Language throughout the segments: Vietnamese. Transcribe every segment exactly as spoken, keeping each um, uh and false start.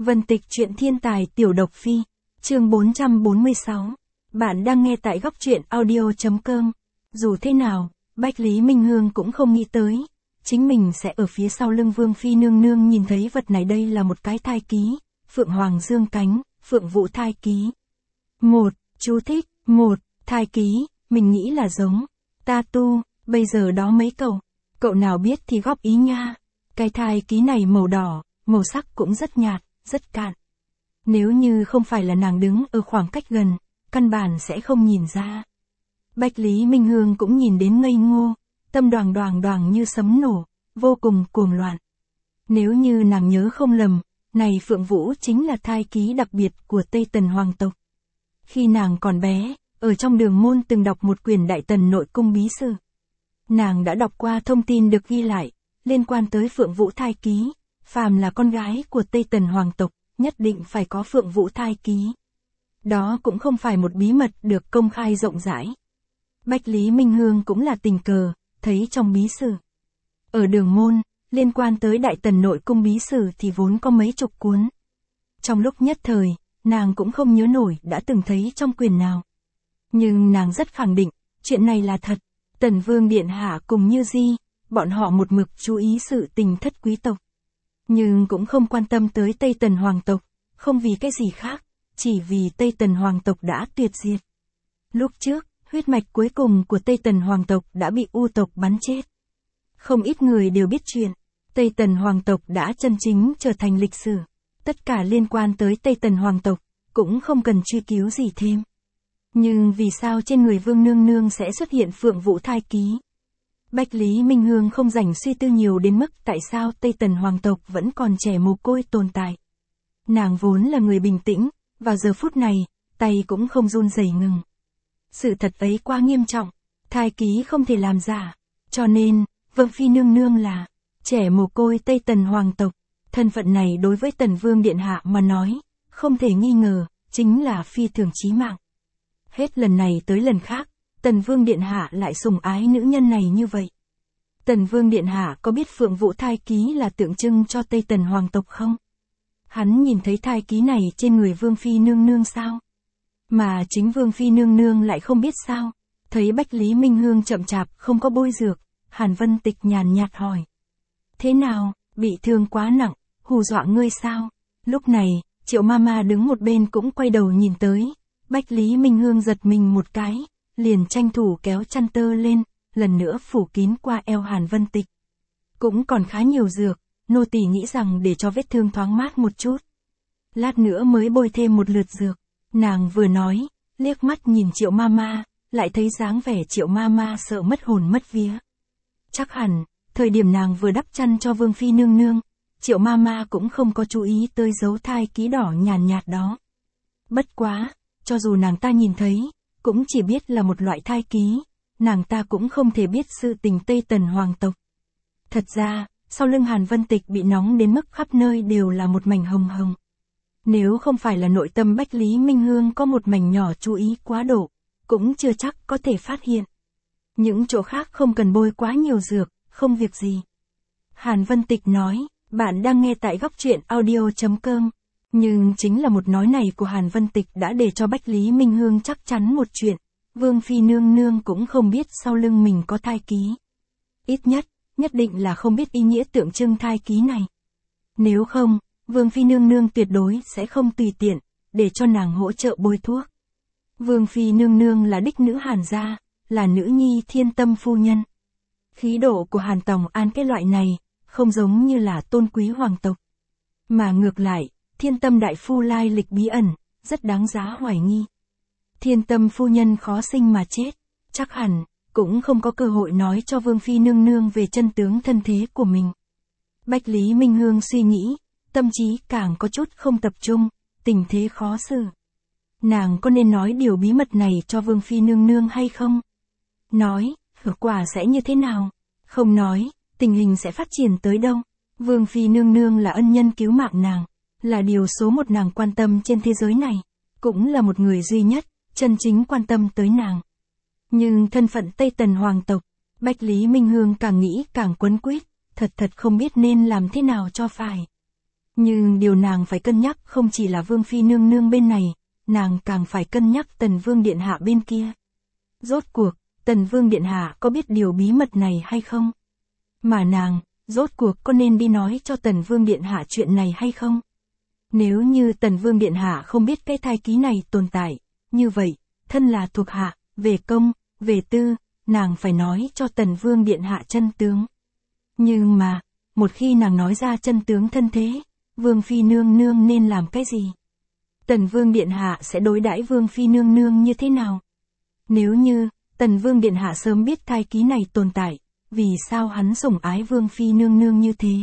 Vân Tịch truyện thiên tài tiểu độc phi, chương bốn trăm bốn mươi sáu. Bạn đang nghe tại góc truyện audio.com. Dù thế nào, Bách Lý Minh Hương cũng không nghĩ tới, chính mình sẽ ở phía sau lưng Vương Phi nương nương nhìn thấy vật này. Đây là một cái thai ký, Phượng Hoàng dương cánh, Phượng Vũ thai ký. Một, chú thích, một, thai ký, mình nghĩ là giống, ta tu, bây giờ đó mấy cậu, cậu nào biết thì góp ý nha. Cái thai ký này màu đỏ, màu sắc cũng rất nhạt, rất cạn. Nếu như không phải là nàng đứng ở khoảng cách gần, căn bản sẽ không nhìn ra. Bách Lý Minh Hương cũng nhìn đến ngây ngô, tâm đoàng đoàng đoàng như sấm nổ, vô cùng cuồng loạn. Nếu như nàng nhớ không lầm, này Phượng Vũ chính là thai ký đặc biệt của Tây Tần hoàng tộc. Khi nàng còn bé, ở trong đường môn từng đọc một quyển Đại Tần nội cung bí sử. Nàng đã đọc qua thông tin được ghi lại, liên quan tới Phượng Vũ thai ký, phàm là con gái của Tây Tần hoàng tộc, nhất định phải có Phượng Vũ thai ký. Đó cũng không phải một bí mật được công khai rộng rãi. Bách Lý Minh Hương cũng là tình cờ, thấy trong bí sử. Ở đường môn, liên quan tới Đại Tần nội cung bí sử thì vốn có mấy chục cuốn. Trong lúc nhất thời, nàng cũng không nhớ nổi đã từng thấy trong quyển nào. Nhưng nàng rất khẳng định, chuyện này là thật. Tần Vương Điện Hạ cùng Như Di, bọn họ một mực chú ý sự tình thất quý tộc. Nhưng cũng không quan tâm tới Tây Tần hoàng tộc, không vì cái gì khác, chỉ vì Tây Tần hoàng tộc đã tuyệt diệt. Lúc trước, huyết mạch cuối cùng của Tây Tần hoàng tộc đã bị U tộc bắn chết. Không ít người đều biết chuyện, Tây Tần hoàng tộc đã chân chính trở thành lịch sử. Tất cả liên quan tới Tây Tần hoàng tộc, cũng không cần truy cứu gì thêm. Nhưng vì sao trên người Vương Nương Nương sẽ xuất hiện Phượng Vũ thai ký? Bách Lý Minh Hương không rảnh suy tư nhiều đến mức tại sao Tây Tần hoàng tộc vẫn còn trẻ mồ côi tồn tại. Nàng vốn là người bình tĩnh, vào giờ phút này, tay cũng không run rẩy ngừng. Sự thật ấy quá nghiêm trọng, thai ký không thể làm giả, cho nên, Vương Phi Nương Nương là trẻ mồ côi Tây Tần hoàng tộc. Thân phận này đối với Tần Vương Điện Hạ mà nói, không thể nghi ngờ, chính là phi thường chí mạng. Hết lần này tới lần khác, Tần Vương Điện Hạ lại sủng ái nữ nhân này như vậy. Tần Vương Điện Hạ có biết Phượng Vũ thai ký là tượng trưng cho Tây Tần hoàng tộc không? Hắn nhìn thấy thai ký này trên người Vương Phi Nương Nương sao? Mà chính Vương Phi Nương Nương lại không biết sao? Thấy Bách Lý Minh Hương chậm chạp không có bôi dược, Hàn Vân Tịch nhàn nhạt hỏi. Thế nào, bị thương quá nặng, hù dọa ngươi sao? Lúc này, Triệu Mama đứng một bên cũng quay đầu nhìn tới. Bách Lý Minh Hương giật mình một cái, liền tranh thủ kéo chăn tơ lên, lần nữa phủ kín qua eo Hàn Vân Tịch. Cũng còn khá nhiều dược, nô tỳ nghĩ rằng để cho vết thương thoáng mát một chút. Lát nữa mới bôi thêm một lượt dược. Nàng vừa nói, liếc mắt nhìn Triệu Mama, lại thấy dáng vẻ Triệu Mama sợ mất hồn mất vía. Chắc hẳn, thời điểm nàng vừa đắp chăn cho Vương Phi Nương Nương, Triệu Mama cũng không có chú ý tới dấu thai ký đỏ nhàn nhạt đó. Bất quá, cho dù nàng ta nhìn thấy, cũng chỉ biết là một loại thai ký, nàng ta cũng không thể biết sự tình Tây Tần hoàng tộc. Thật ra, sau lưng Hàn Vân Tịch bị nóng đến mức khắp nơi đều là một mảnh hồng hồng. Nếu không phải là nội tâm Bách Lý Minh Hương có một mảnh nhỏ chú ý quá độ, cũng chưa chắc có thể phát hiện. Những chỗ khác không cần bôi quá nhiều dược, không việc gì. Hàn Vân Tịch nói, bạn đang nghe tại góc truyện audio.com. Nhưng chính là một nói này của Hàn Vân Tịch đã để cho Bách Lý Minh Hương chắc chắn một chuyện. Vương Phi Nương Nương cũng không biết sau lưng mình có thai ký. Ít nhất, nhất định là không biết ý nghĩa tượng trưng thai ký này. Nếu không, Vương Phi Nương Nương tuyệt đối sẽ không tùy tiện, để cho nàng hỗ trợ bôi thuốc. Vương Phi Nương Nương là đích nữ Hàn gia, là nữ nhi thiên tâm phu nhân. Khí độ của Hàn Tòng An cái loại này, không giống như là tôn quý hoàng tộc. Mà ngược lại, thiên tâm đại phu lai lịch bí ẩn, rất đáng giá hoài nghi. Thiên tâm phu nhân khó sinh mà chết, chắc hẳn, cũng không có cơ hội nói cho Vương Phi Nương Nương về chân tướng thân thế của mình. Bách Lý Minh Hương suy nghĩ, tâm trí càng có chút không tập trung, tình thế khó xử. Nàng có nên nói điều bí mật này cho Vương Phi Nương Nương hay không? Nói, hiệu quả sẽ như thế nào? Không nói, tình hình sẽ phát triển tới đâu? Vương Phi Nương Nương là ân nhân cứu mạng nàng, là điều số một nàng quan tâm trên thế giới này, cũng là một người duy nhất, chân chính quan tâm tới nàng. Nhưng thân phận Tây Tần hoàng tộc, Bách Lý Minh Hương càng nghĩ càng quấn quýt, thật thật không biết nên làm thế nào cho phải. Nhưng điều nàng phải cân nhắc không chỉ là Vương Phi nương nương bên này, nàng càng phải cân nhắc Tần Vương Điện Hạ bên kia. Rốt cuộc, Tần Vương Điện Hạ có biết điều bí mật này hay không? Mà nàng, rốt cuộc có nên đi nói cho Tần Vương Điện Hạ chuyện này hay không? Nếu như Tần Vương Điện Hạ không biết cái thai ký này tồn tại, như vậy, thân là thuộc hạ, về công, về tư, nàng phải nói cho Tần Vương Điện Hạ chân tướng. Nhưng mà, một khi nàng nói ra chân tướng thân thế, Vương Phi nương nương nên làm cái gì? Tần Vương Điện Hạ sẽ đối đãi Vương Phi nương nương như thế nào? Nếu như, Tần Vương Điện Hạ sớm biết thai ký này tồn tại, vì sao hắn sủng ái Vương Phi nương nương như thế?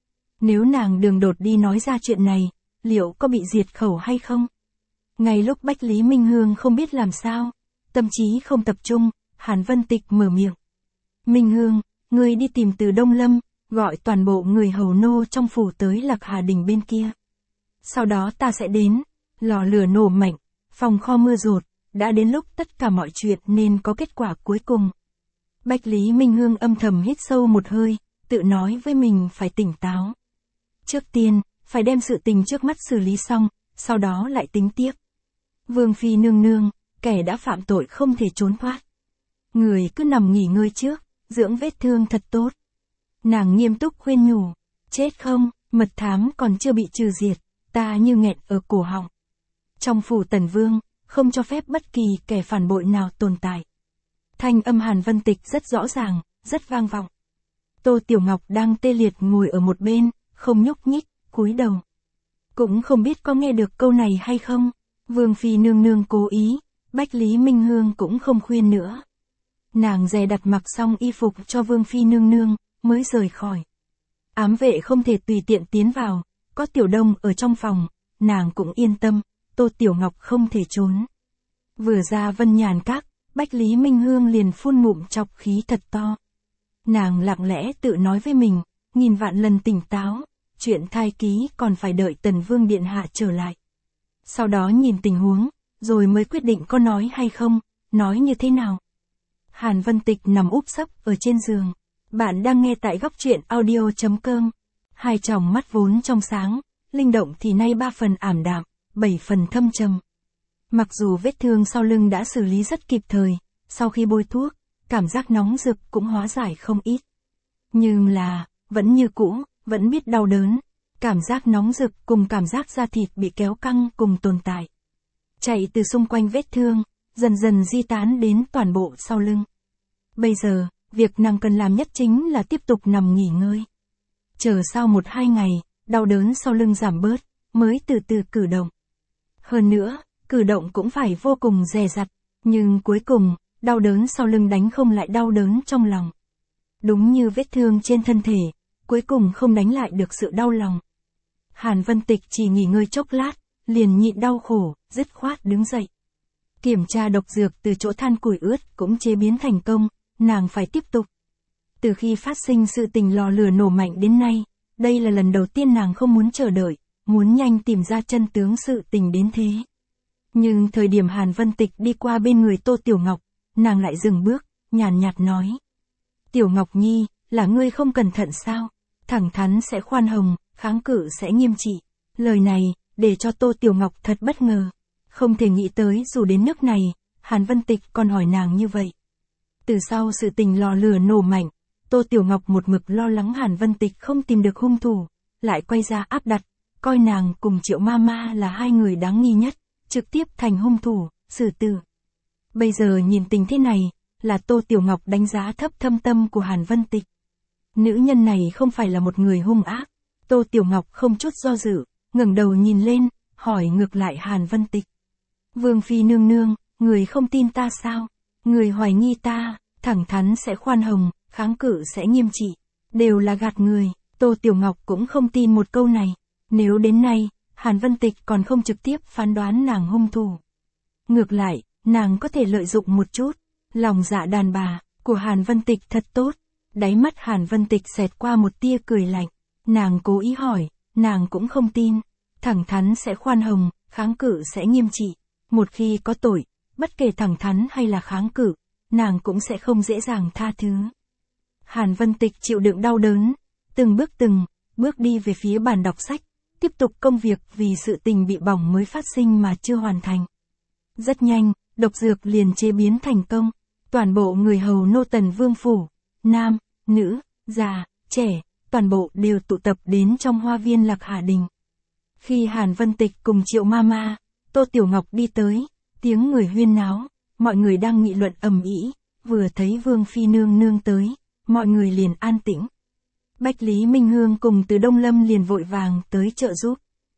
Nếu nàng đường đột đi nói ra chuyện này, liệu có bị diệt khẩu hay không? Ngay lúc Bách Lý Minh Hương không biết làm sao, tâm trí không tập trung, Hàn Vân Tịch mở miệng. Minh Hương, ngươi đi tìm Từ Đông Lâm, gọi toàn bộ người hầu nô trong phủ tới Lạc Hà Đình bên kia. Sau đó ta sẽ đến, lò lửa nổ mạnh, phòng kho mưa rột, đã đến lúc tất cả mọi chuyện nên có kết quả cuối cùng. Bách Lý Minh Hương âm thầm hít sâu một hơi, tự nói với mình phải tỉnh táo. Trước tiên, phải đem sự tình trước mắt xử lý xong, sau đó lại tính tiếp. Vương Phi nương nương, kẻ đã phạm tội không thể trốn thoát. Người cứ nằm nghỉ ngơi trước, dưỡng vết thương thật tốt. Nàng nghiêm túc khuyên nhủ, chết không, mật thám còn chưa bị trừ diệt, ta như nghẹn ở cổ họng. Trong phủ Tần Vương, không cho phép bất kỳ kẻ phản bội nào tồn tại. Thanh âm Hàn Vân Tịch rất rõ ràng, rất vang vọng. Tô Tiểu Ngọc đang tê liệt ngồi ở một bên, không nhúc nhích, cúi đầu. Cũng không biết có nghe được câu này hay không. Vương Phi nương nương cố ý, Bách Lý Minh Hương cũng không khuyên nữa. Nàng dè đặt mặc xong y phục cho Vương Phi nương nương, mới rời khỏi. Ám vệ không thể tùy tiện tiến vào, có Tiểu Đông ở trong phòng, nàng cũng yên tâm, Tô Tiểu Ngọc không thể trốn. Vừa ra Vân Nhàn Các, Bách Lý Minh Hương liền phun ngụm chọc khí thật to. Nàng lặng lẽ tự nói với mình, nghìn vạn lần tỉnh táo, chuyện thai ký còn phải đợi Tần Vương Điện Hạ trở lại. Sau đó nhìn tình huống, rồi mới quyết định có nói hay không, nói như thế nào. Hàn Vân Tịch nằm úp sấp ở trên giường. Bạn đang nghe tại góc truyện audio chấm com. Hai tròng mắt vốn trong sáng, linh động thì nay ba phần ảm đạm, bảy phần thâm trầm. Mặc dù vết thương sau lưng đã xử lý rất kịp thời, sau khi bôi thuốc, cảm giác nóng rực cũng hóa giải không ít. Nhưng là, vẫn như cũ, vẫn biết đau đớn. Cảm giác nóng rực cùng cảm giác da thịt bị kéo căng cùng tồn tại. Chạy từ xung quanh vết thương, dần dần di tán đến toàn bộ sau lưng. Bây giờ, việc nàng cần làm nhất chính là tiếp tục nằm nghỉ ngơi. Chờ sau một hai ngày, đau đớn sau lưng giảm bớt, mới từ từ cử động. Hơn nữa, cử động cũng phải vô cùng dè dặt, nhưng cuối cùng, đau đớn sau lưng đánh không lại đau đớn trong lòng. Đúng như vết thương trên thân thể, cuối cùng không đánh lại được sự đau lòng. Hàn Vân Tịch chỉ nghỉ ngơi chốc lát, liền nhịn đau khổ, dứt khoát đứng dậy. Kiểm tra độc dược từ chỗ than củi ướt cũng chế biến thành công, nàng phải tiếp tục. Từ khi phát sinh sự tình lò lửa nổ mạnh đến nay, đây là lần đầu tiên nàng không muốn chờ đợi, muốn nhanh tìm ra chân tướng sự tình đến thế. Nhưng thời điểm Hàn Vân Tịch đi qua bên người Tô Tiểu Ngọc, nàng lại dừng bước, nhàn nhạt nói. Tiểu Ngọc Nhi, là ngươi không cẩn thận sao? Thẳng thắn sẽ khoan hồng, kháng cự sẽ nghiêm trị. Lời này, để cho Tô Tiểu Ngọc thật bất ngờ. Không thể nghĩ tới dù đến nước này, Hàn Vân Tịch còn hỏi nàng như vậy. Từ sau sự tình lò lửa nổ mạnh, Tô Tiểu Ngọc một mực lo lắng Hàn Vân Tịch không tìm được hung thủ, lại quay ra áp đặt, coi nàng cùng Triệu Ma Ma là hai người đáng nghi nhất, trực tiếp thành hung thủ, xử tử. Bây giờ nhìn tình thế này, là Tô Tiểu Ngọc đánh giá thấp thâm tâm của Hàn Vân Tịch. Nữ nhân này không phải là một người hung ác. Tô Tiểu Ngọc không chút do dự, ngẩng đầu nhìn lên, hỏi ngược lại Hàn Vân Tịch. Vương Phi nương nương, người không tin ta sao? Người hoài nghi ta, thẳng thắn sẽ khoan hồng, kháng cự sẽ nghiêm trị. Đều là gạt người, Tô Tiểu Ngọc cũng không tin một câu này. Nếu đến nay, Hàn Vân Tịch còn không trực tiếp phán đoán nàng hung thủ. Ngược lại, nàng có thể lợi dụng một chút. Lòng dạ đàn bà, của Hàn Vân Tịch thật tốt. Đáy mắt Hàn Vân Tịch xẹt qua một tia cười lạnh. Nàng cố ý hỏi, nàng cũng không tin. Thẳng thắn sẽ khoan hồng, kháng cự sẽ nghiêm trị. Một khi có tội, bất kể thẳng thắn hay là kháng cự, nàng cũng sẽ không dễ dàng tha thứ. Hàn Vân Tịch chịu đựng đau đớn, từng bước từng, bước đi về phía bàn đọc sách, tiếp tục công việc vì sự tình bị bỏng mới phát sinh mà chưa hoàn thành. Rất nhanh, độc dược liền chế biến thành công, toàn bộ người hầu nô Tần Vương phủ, nam, nữ, già, trẻ, toàn bộ đều tụ tập đến trong hoa viên Lạc Hà Đình. Khi Hàn Vân Tịch cùng Triệu Mama, Tô Tiểu Ngọc đi tới, tiếng người huyên náo, mọi người đang nghị luận ầm ĩ, vừa thấy Vương Phi nương nương tới, mọi người liền an tĩnh. Bách Lý Minh Hương cùng Từ Đông Lâm liền vội vàng tới trợ giúp.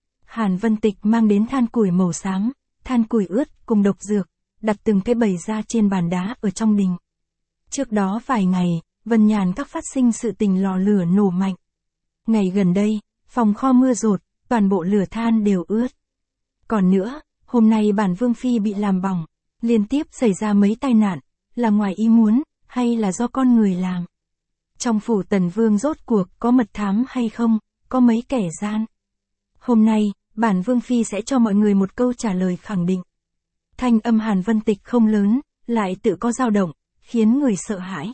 Hàn Vân Tịch mang đến than củi màu xám, than củi ướt cùng độc dược, đặt từng cái bày ra trên bàn đá ở trong đình. Trước đó vài ngày, Vân Nhàn các phát sinh sự tình lò lửa nổ mạnh. Ngày gần đây, phòng kho mưa dột, toàn bộ lửa than đều ướt. Còn nữa, hôm nay bản Vương Phi bị làm bỏng, liên tiếp xảy ra mấy tai nạn, là ngoài ý muốn, hay là do con người làm. Trong phủ Tần Vương rốt cuộc có mật thám hay không, có mấy kẻ gian. Hôm nay, bản Vương Phi sẽ cho mọi người một câu trả lời khẳng định. Thanh âm Hàn Vân Tịch không lớn, lại tự có dao động, khiến người sợ hãi.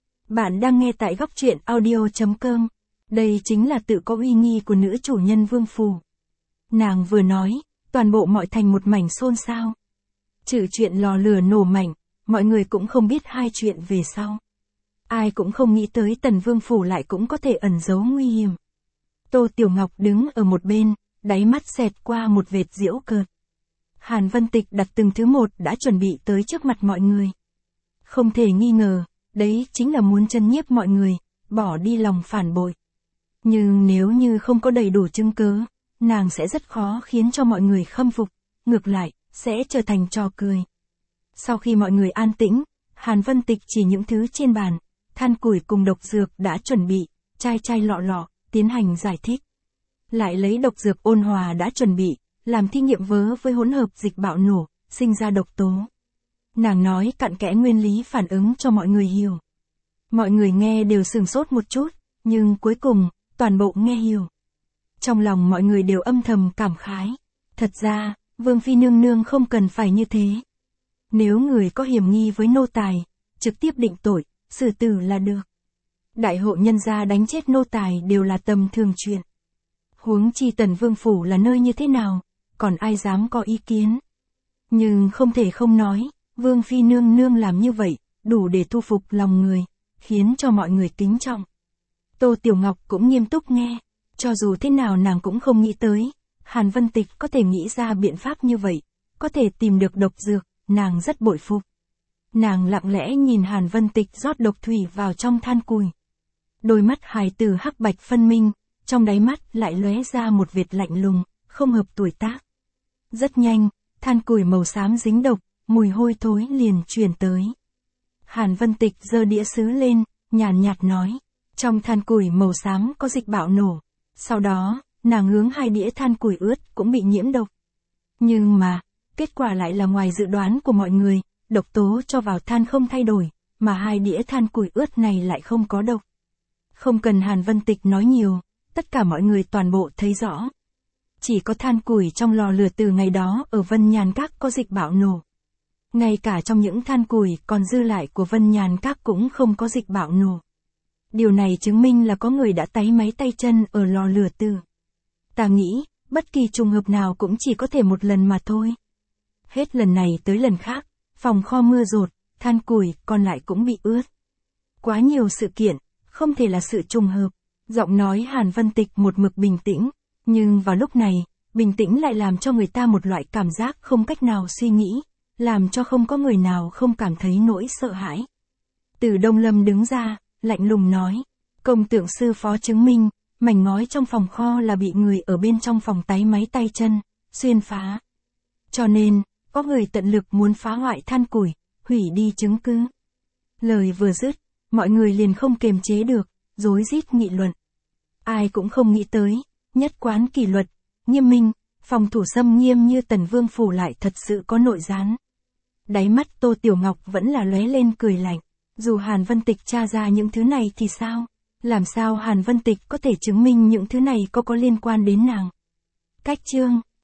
Bạn đang nghe tại góc truyện audio chấm com. Đây chính là tự có uy nghi của nữ chủ nhân Vương phủ. Nàng vừa nói, toàn bộ mọi thành một mảnh xôn xao. Trừ chuyện lò lửa nổ mạnh, mọi người cũng không biết hai chuyện về sau. Ai cũng không nghĩ tới Tần Vương phủ lại cũng có thể ẩn giấu nguy hiểm. Tô Tiểu Ngọc đứng ở một bên, đáy mắt xẹt qua một vệt giễu cợt. Hàn Vân Tịch đặt từng thứ một đã chuẩn bị tới trước mặt mọi người. Không thể nghi ngờ, đấy chính là muốn chân nhiếp mọi người, bỏ đi lòng phản bội. Nhưng nếu như không có đầy đủ chứng cứ, nàng sẽ rất khó khiến cho mọi người khâm phục, ngược lại, sẽ trở thành trò cười. Sau khi mọi người an tĩnh, Hàn Vân Tịch chỉ những thứ trên bàn, than củi cùng độc dược đã chuẩn bị, chai chai lọ lọ, tiến hành giải thích. Lại lấy độc dược ôn hòa đã chuẩn bị, làm thí nghiệm vớ với hỗn hợp dịch bạo nổ, sinh ra độc tố. Nàng nói cặn kẽ nguyên lý phản ứng cho mọi người hiểu. Mọi người nghe đều sửng sốt một chút, nhưng cuối cùng, toàn bộ nghe hiểu. Trong lòng mọi người đều âm thầm cảm khái. Thật ra, Vương Phi nương nương không cần phải như thế. Nếu người có hiểm nghi với nô tài, trực tiếp định tội, xử tử là được. Đại hộ nhân gia đánh chết nô tài đều là tầm thường chuyện. Huống chi Tần Vương phủ là nơi như thế nào, còn ai dám có ý kiến. Nhưng không thể không nói, Vương Phi nương nương làm như vậy, đủ để thu phục lòng người, khiến cho mọi người kính trọng. Tô Tiểu Ngọc cũng nghiêm túc nghe, cho dù thế nào nàng cũng không nghĩ tới, Hàn Vân Tịch có thể nghĩ ra biện pháp như vậy, có thể tìm được độc dược, nàng rất bội phục. Nàng lặng lẽ nhìn Hàn Vân Tịch rót độc thủy vào trong than củi. Đôi mắt hài tử hắc bạch phân minh, trong đáy mắt lại lóe ra một vệt lạnh lùng, không hợp tuổi tác. Rất nhanh, than củi màu xám dính độc, mùi hôi thối liền truyền tới. Hàn Vân Tịch giơ đĩa sứ lên, nhàn nhạt nói, trong than củi màu xám có dịch bạo nổ. Sau đó, nàng hướng hai đĩa than củi ướt cũng bị nhiễm độc. Nhưng mà, kết quả lại là ngoài dự đoán của mọi người, độc tố cho vào than không thay đổi, mà hai đĩa than củi ướt này lại không có độc. Không cần Hàn Vân Tịch nói nhiều, tất cả mọi người toàn bộ thấy rõ. Chỉ có than củi trong lò lửa từ ngày đó ở Vân Nhàn Các có dịch bạo nổ. Ngay cả trong những than củi còn dư lại của Vân Nhàn Các cũng không có dịch bạo nổ. Điều này chứng minh là có người đã táy máy tay chân ở lò lửa từ. Ta nghĩ, bất kỳ trùng hợp nào cũng chỉ có thể một lần mà thôi. Hết lần này tới lần khác, phòng kho mưa dột, than củi còn lại cũng bị ướt. Quá nhiều sự kiện, không thể là sự trùng hợp. Giọng nói Hàn Vân Tịch một mực bình tĩnh, nhưng vào lúc này, bình tĩnh lại làm cho người ta một loại cảm giác không cách nào suy nghĩ, làm cho không có người nào không cảm thấy nỗi sợ hãi. Từ Đông Lâm đứng ra, lạnh lùng nói, công tượng sư phó chứng minh, mảnh ngói trong phòng kho là bị người ở bên trong phòng táy máy tay chân, xuyên phá. Cho nên, có người tận lực muốn phá hoại than củi, hủy đi chứng cứ. Lời vừa dứt, mọi người liền không kiềm chế được, rối rít nghị luận. Ai cũng không nghĩ tới, nhất quán kỷ luật, nghiêm minh, phòng thủ xâm nghiêm như Tần Vương phủ lại thật sự có nội gián. Đáy mắt Tô Tiểu Ngọc vẫn là lóe lên cười lạnh, dù Hàn Vân Tịch tra ra những thứ này thì sao? Làm sao Hàn Vân Tịch có thể chứng minh những thứ này có có liên quan đến nàng? Cách chương